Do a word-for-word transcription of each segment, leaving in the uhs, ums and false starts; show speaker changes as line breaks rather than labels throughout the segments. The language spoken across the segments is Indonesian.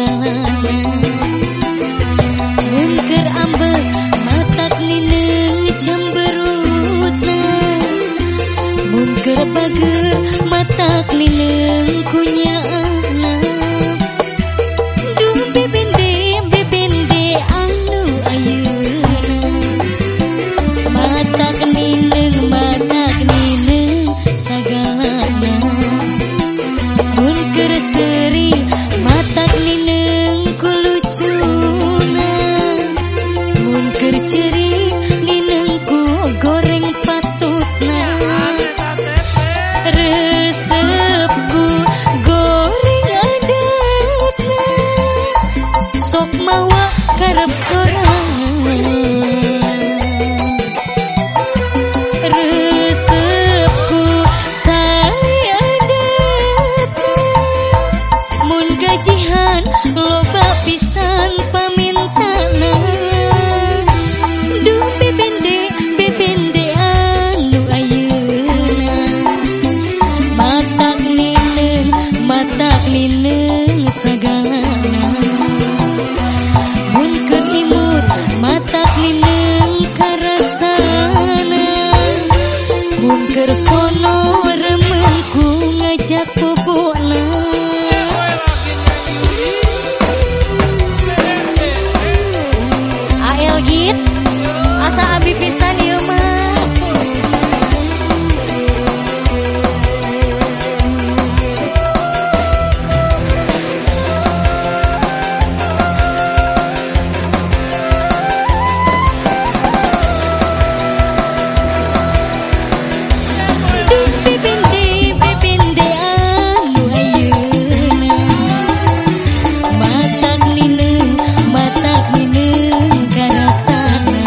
sagalana. Mun keur ambek matak nineng cemberutna, mun keur bager matak nineng kunyaana. Duh bebende bebende anu ayeuna, matak nineng matak nineng sagalana. Mun keur seuri matak nineng kulucuna, mun keur ceuri nineng ku goreng patutna. Resepku goreng adatna, sok mawa karep sorangan. Resepku sari adatna, mun gajihan loba pisan pamintana. Duh bebende bebende anu ayeuna, matak nineng matak nineng sagalana. Mun keur imut matak nineng karasana, mun keur sono remenku ngajak bobona. Ael git asa abi pisan ieu mah. Duh bebende bebende anu ayeuna, matak nineng matak nineng karasana.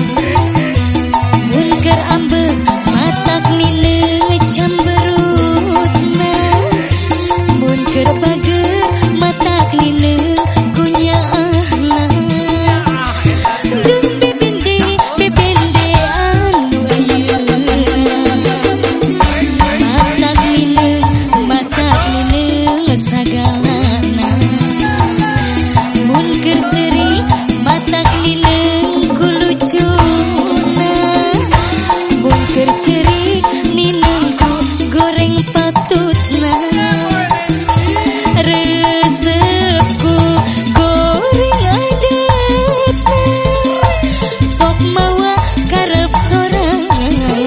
Mun keur ambek matak nineng cemberutna, mun keur bager matak nineng kunyaahna. Duh bebende bebende anu ayeuna, matak nineng matak nineng sagalana. Mun keur seuri matak nineng kulucuna, mun keur ceuri nineng ku goreng patutna. Resepku goreng adatna, sok mawa karep sorangan.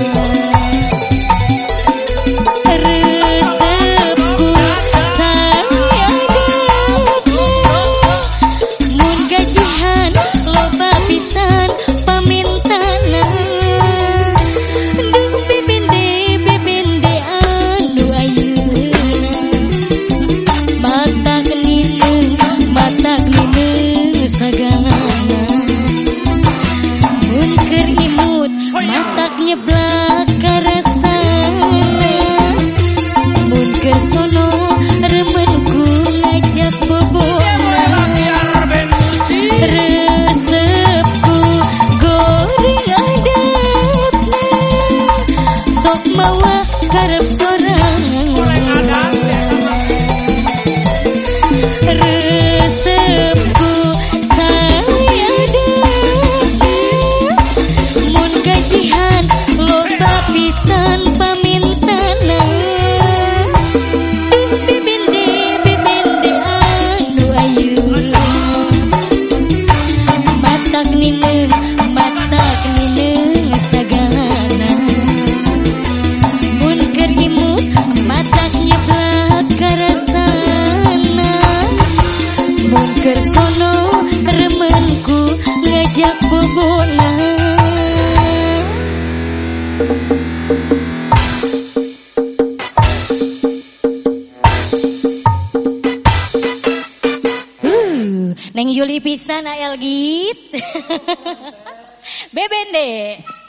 Resepku sari adatna, mun gajihan loba pisan pamintana. Duh bebende bebende anu ayeuna, matak nineng matak nineng sagalana. Mun keur imut matak nyeblak karasana, mun keur sono remenku ngajak bobona. Resepku goreng adatna, sok mawa karep sorangan. Resepku sari adatna, mun gajihan loba pisan pamintana. Duh bebende bebende anu ayeuna, matak nineng matak nineng sagalana. Mun keur imut matak nyeblak karasana, mun keur sono remenku ngajak bobona. Uh, Neng Yuli pisan Ael git. Bebende.